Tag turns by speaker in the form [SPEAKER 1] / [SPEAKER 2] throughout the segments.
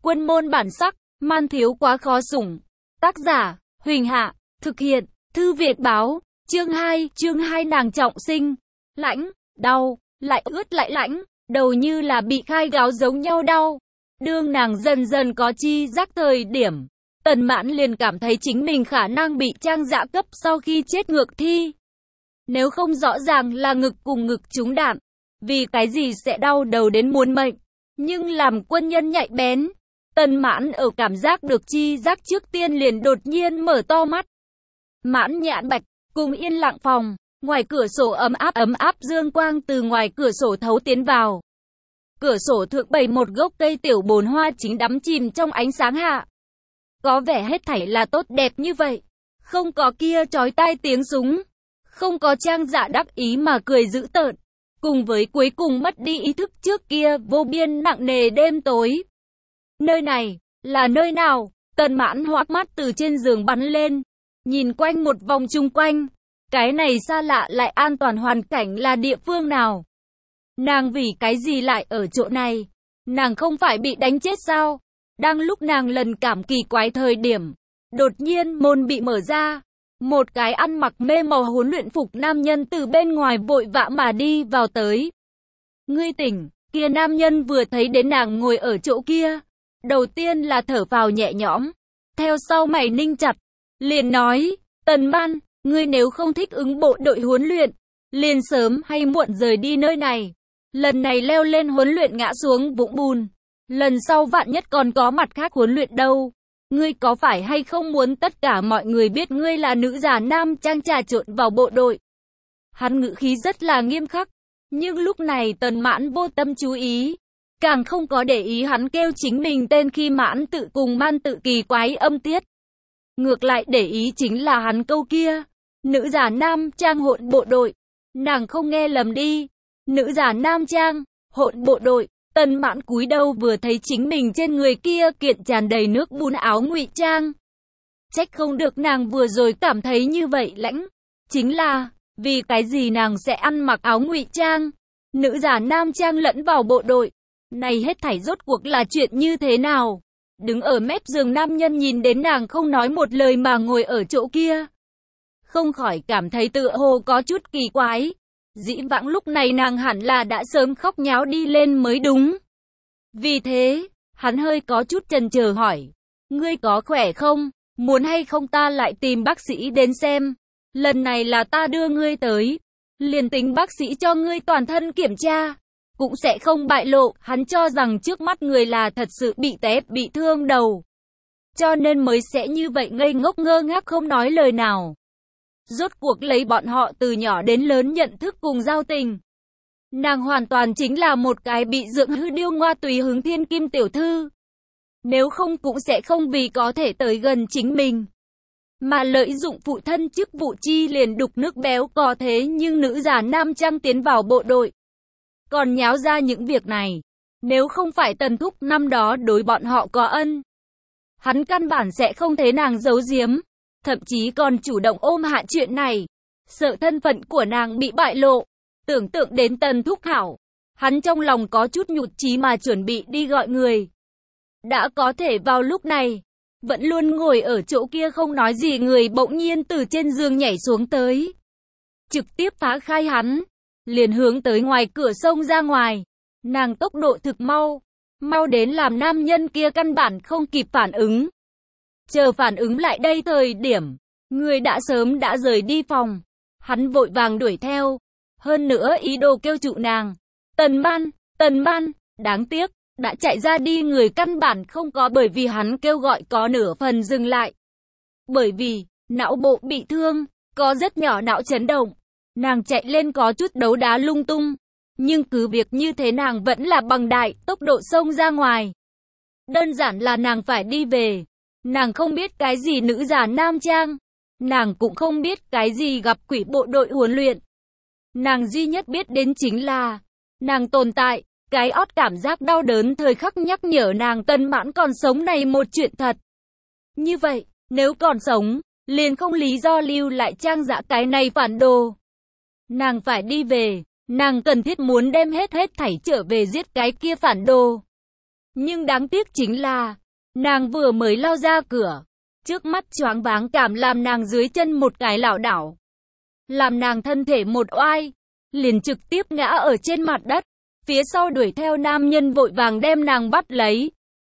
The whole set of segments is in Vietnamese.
[SPEAKER 1] Quân môn bản sắc, man thiếu quá khó sủng. Tác giả, Huỳnh Hạ, thực hiện, Thư viện báo, chương 2 nàng trọng sinh. Lãnh, đau, lại ướt lại lãnh, đầu như là bị khai gáo giống nhau đau. Đương nàng dần dần có chi giác thời điểm, Tần Mãn liền cảm thấy chính mình khả năng bị Trang Dạ cấp sau khi chết ngược thi. Nếu không rõ ràng là ngực cùng ngực trúng đạn, vì cái gì sẽ đau đầu đến muốn mệnh. Nhưng làm quân nhân nhạy bén, Tần Mãn ở cảm giác được chi giác trước tiên liền đột nhiên mở to mắt. Mãn Nhãn Bạch, cùng yên lặng phòng, ngoài cửa sổ ấm áp dương quang từ ngoài cửa sổ thấu tiến vào. Cửa sổ thượng bày một gốc cây tiểu bồn hoa chính đắm chìm trong ánh sáng hạ. Có vẻ hết thảy là tốt đẹp như vậy, không có kia chói tai tiếng súng, không có Trang Dạ đắc ý mà cười dữ tợn, cùng với cuối cùng mất đi ý thức trước kia vô biên nặng nề đêm tối. Nơi này, là nơi nào? Tần Mãn hoác mắt từ trên giường bắn lên, nhìn quanh một vòng chung quanh, cái này xa lạ lại an toàn hoàn cảnh là địa phương nào? Nàng vì cái gì lại ở chỗ này? Nàng không phải bị đánh chết sao? Đang lúc nàng lần cảm kỳ quái thời điểm, đột nhiên môn bị mở ra. Một cái ăn mặc mê màu huấn luyện phục nam nhân từ bên ngoài vội vã mà đi vào tới. Ngươi tỉnh, kia nam nhân vừa thấy đến nàng ngồi ở chỗ kia. Đầu tiên là thở phào nhẹ nhõm, theo sau mày ninh chặt, liền nói, Tần Ban, ngươi nếu không thích ứng bộ đội huấn luyện, liền sớm hay muộn rời đi nơi này. Lần này leo lên huấn luyện ngã xuống vũng bùn, lần sau vạn nhất còn có mặt khác huấn luyện đâu. Ngươi có phải hay không muốn tất cả mọi người biết ngươi là nữ giả nam trang trà trộn vào bộ đội? Hắn ngữ khí rất là nghiêm khắc, nhưng lúc này Tần Mãn vô tâm chú ý, càng không có để ý hắn kêu chính mình tên khi Mãn tự cùng man tự kỳ quái âm tiết. Ngược lại để ý chính là hắn câu kia, nữ giả nam trang hỗn bộ đội. Nàng không nghe lầm đi, nữ giả nam trang, hỗn bộ đội. Tần Mãn cúi đầu vừa thấy chính mình trên người kia kiện tràn đầy nước bùn áo ngụy trang. Trách không được nàng vừa rồi cảm thấy như vậy lãnh. Chính là, vì cái gì nàng sẽ ăn mặc áo ngụy trang, nữ giả nam trang lẫn vào bộ đội. Này hết thảy rốt cuộc là chuyện như thế nào? Đứng ở mép giường nam nhân nhìn đến nàng không nói một lời mà ngồi ở chỗ kia, không khỏi cảm thấy tựa hồ có chút kỳ quái. Dĩ vãng lúc này nàng hẳn là đã sớm khóc nháo đi lên mới đúng. Vì thế, hắn hơi có chút chần chờ hỏi, ngươi có khỏe không? Muốn hay không ta lại tìm bác sĩ đến xem? Lần này là ta đưa ngươi tới, liền tính bác sĩ cho ngươi toàn thân kiểm tra, cũng sẽ không bại lộ. Hắn cho rằng trước mắt người là thật sự bị té, bị thương đầu, cho nên mới sẽ như vậy ngây ngốc ngơ ngác không nói lời nào. Rốt cuộc lấy bọn họ từ nhỏ đến lớn nhận thức cùng giao tình, nàng hoàn toàn chính là một cái bị dưỡng hư điêu ngoa tùy hứng thiên kim tiểu thư. Nếu không cũng sẽ không vì có thể tới gần chính mình mà lợi dụng phụ thân chức vụ chi liền đục nước béo có thế. Nhưng nữ giả nam trang tiến vào bộ đội, còn nháo ra những việc này. Nếu không phải Tần Thúc năm đó đối bọn họ có ân, hắn căn bản sẽ không thế nàng giấu giếm, thậm chí còn chủ động ôm hạ chuyện này, sợ thân phận của nàng bị bại lộ. Tưởng tượng đến Tần Thúc hảo, hắn trong lòng có chút nhụt chí mà chuẩn bị đi gọi người. Đã có thể vào lúc này, vẫn luôn ngồi ở chỗ kia không nói gì người bỗng nhiên từ trên giường nhảy xuống tới, trực tiếp phá khai hắn, liền hướng tới ngoài cửa xông ra ngoài. Nàng tốc độ thực mau, mau đến làm nam nhân kia căn bản không kịp phản ứng. Chờ phản ứng lại đây thời điểm, người đã sớm đã rời đi phòng. Hắn vội vàng đuổi theo, hơn nữa ý đồ kêu trụ nàng. Tần Ban, đáng tiếc, đã chạy ra đi người căn bản không có, bởi vì hắn kêu gọi có nửa phần dừng lại. Bởi vì, não bộ bị thương, có rất nhỏ não chấn động. Nàng chạy lên có chút đấu đá lung tung, nhưng cứ việc như thế nàng vẫn là bằng đại tốc độ xông ra ngoài. Đơn giản là nàng phải đi về. Nàng không biết cái gì nữ giả nam trang, nàng cũng không biết cái gì gặp quỷ bộ đội huấn luyện. Nàng duy nhất biết đến chính là, nàng tồn tại, cái ót cảm giác đau đớn thời khắc nhắc nhở nàng Tần Mãn còn sống này một chuyện thật. Như vậy, nếu còn sống, liền không lý do lưu lại Trang Dạ cái này phản đồ. Nàng phải đi về, nàng cần thiết muốn đem hết thảy trở về giết cái kia phản đồ. Nhưng đáng tiếc chính là, nàng vừa mới lao ra cửa, trước mắt choáng váng cảm làm nàng dưới chân một cái lảo đảo. Làm nàng thân thể một oai, liền trực tiếp ngã ở trên mặt đất. Phía sau đuổi theo nam nhân vội vàng đem nàng bắt lấy.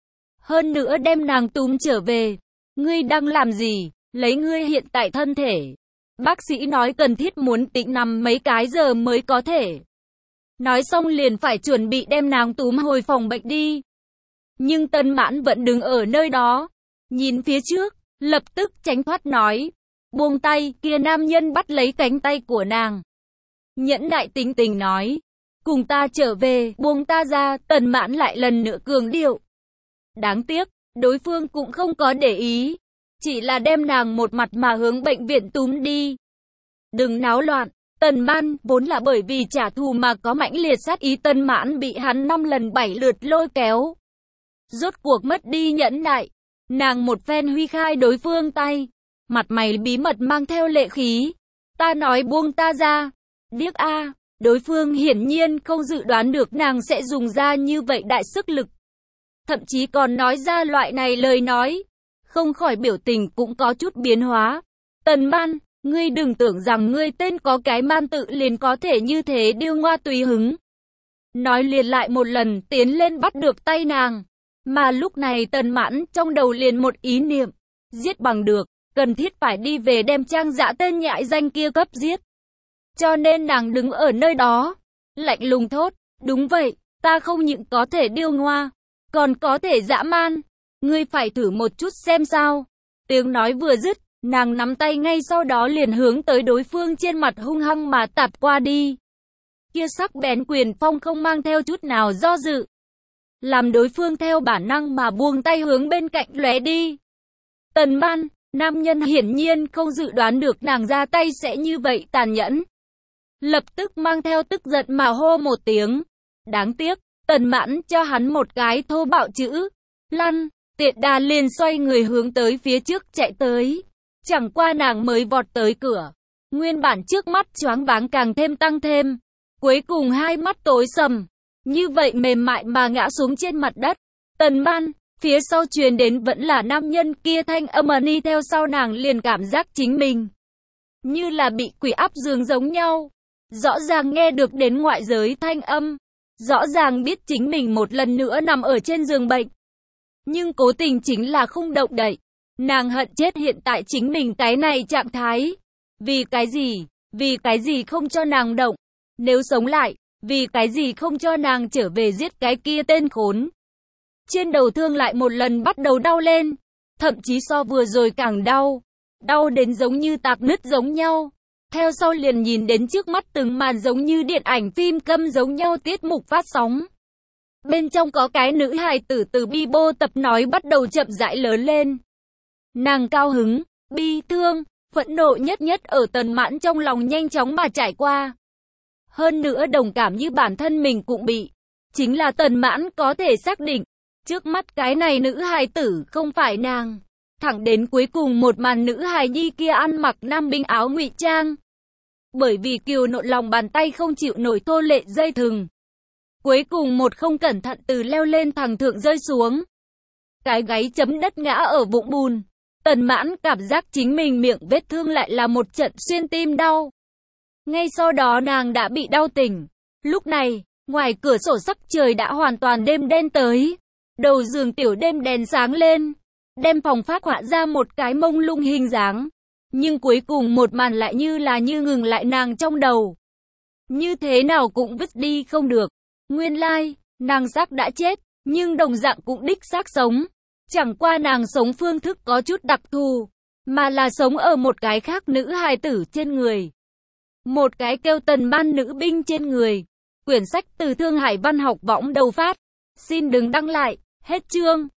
[SPEAKER 1] Hơn nữa đem nàng túm trở về. Ngươi đang làm gì? Lấy ngươi hiện tại thân thể. Bác sĩ nói cần thiết muốn tĩnh nằm mấy cái giờ mới có thể. Nói xong liền phải chuẩn bị đem nàng túm hồi phòng bệnh đi. Nhưng Tân Mãn vẫn đứng ở nơi đó. Nhìn phía trước, lập tức tránh thoát nói. Buông tay, kia nam nhân bắt lấy cánh tay của nàng. Nhẫn nại tính tình nói. Cùng ta trở về, buông ta ra, Tần Mãn lại lần nữa cường điệu. Đáng tiếc, đối phương cũng không có để ý. Chỉ là đem nàng một mặt mà hướng bệnh viện túm đi. Đừng náo loạn, Tần Mãn vốn là bởi vì trả thù mà có mãnh liệt sát ý, Tần Mãn bị hắn 5 lần 7 lượt lôi kéo. Rốt cuộc mất đi nhẫn nại. Nàng một phen huy khai đối phương tay. Mặt mày bí mật mang theo lệ khí. Ta nói buông ta ra. Điếc a. Đối phương hiển nhiên không dự đoán được nàng sẽ dùng ra như vậy đại sức lực. Thậm chí còn nói ra loại này lời nói. Không khỏi biểu tình cũng có chút biến hóa. Tần Mãn, ngươi đừng tưởng rằng ngươi tên có cái man tự liền có thể như thế điêu ngoa tùy hứng. Nói liền lại một lần tiến lên bắt được tay nàng. Mà lúc này Tần Mãn trong đầu liền một ý niệm. Giết bằng được, cần thiết phải đi về đem Trang Dã tên nhãi danh kia cấp giết. Cho nên nàng đứng ở nơi đó, lạnh lùng thốt, đúng vậy, ta không những có thể điêu ngoa, còn có thể dã man, ngươi phải thử một chút xem sao. Tiếng nói vừa dứt, nàng nắm tay ngay sau đó liền hướng tới đối phương trên mặt hung hăng mà tạt qua đi. Kia sắc bén quyền phong không mang theo chút nào do dự, làm đối phương theo bản năng mà buông tay hướng bên cạnh lóe đi. Tần Mãn, nam nhân hiển nhiên không dự đoán được nàng ra tay sẽ như vậy tàn nhẫn. Lập tức mang theo tức giận mà hô một tiếng. Đáng tiếc, Tần Mãn cho hắn một cái thô bạo chữ. Lăn, tiện đà liền xoay người hướng tới phía trước chạy tới. Chẳng qua nàng mới vọt tới cửa. Nguyên bản trước mắt choáng váng càng thêm tăng thêm. Cuối cùng hai mắt tối sầm. Như vậy mềm mại mà ngã xuống trên mặt đất. Tần Mãn, phía sau truyền đến vẫn là nam nhân kia thanh âm đi theo sau nàng liền cảm giác chính mình như là bị quỷ áp giường giống nhau. Rõ ràng nghe được đến ngoại giới thanh âm. Rõ ràng biết chính mình một lần nữa nằm ở trên giường bệnh. Nhưng cố tình chính là không động đậy. Nàng hận chết hiện tại chính mình cái này trạng thái. Vì cái gì? Vì cái gì không cho nàng động? Nếu sống lại, vì cái gì không cho nàng trở về giết cái kia tên khốn? Trên đầu thương lại một lần bắt đầu đau lên. Thậm chí so vừa rồi càng đau. Đau đến giống như tạc nứt giống nhau. Theo sau liền nhìn đến trước mắt từng màn giống như điện ảnh phim câm giống nhau tiết mục phát sóng. Bên trong có cái nữ hài tử từ bi bô tập nói bắt đầu chậm rãi lớn lên. Nàng cao hứng, bi thương, phẫn nộ nhất nhất ở Tần Mãn trong lòng nhanh chóng mà trải qua. Hơn nữa đồng cảm như bản thân mình cũng bị. Chính là Tần Mãn có thể xác định, trước mắt cái này nữ hài tử không phải nàng. Thẳng đến cuối cùng một màn nữ hài nhi kia ăn mặc nam binh áo ngụy trang. Bởi vì kiều nộn lòng bàn tay không chịu nổi thô lệ dây thừng. Cuối cùng một không cẩn thận từ leo lên thẳng thượng rơi xuống. Cái gáy chấm đất ngã ở vũng bùn. Tần Mãn cảm giác chính mình miệng vết thương lại là một trận xuyên tim đau. Ngay sau đó nàng đã bị đau tỉnh. Lúc này, ngoài cửa sổ sắc trời đã hoàn toàn đêm đen tới. Đầu giường tiểu đêm đèn sáng lên. Đem phòng phát họa ra một cái mông lung hình dáng. Nhưng cuối cùng một màn lại như ngừng lại nàng trong đầu. Như thế nào cũng vứt đi không được. Nguyên lai, nàng xác đã chết, nhưng đồng dạng cũng đích xác sống. Chẳng qua nàng sống phương thức có chút đặc thù, mà là sống ở một cái khác nữ hài tử trên người. Một cái kêu Tần Mãn nữ binh trên người. Quyển sách từ Thương Hải Văn học võng đầu phát. Xin đừng đăng lại, hết chương.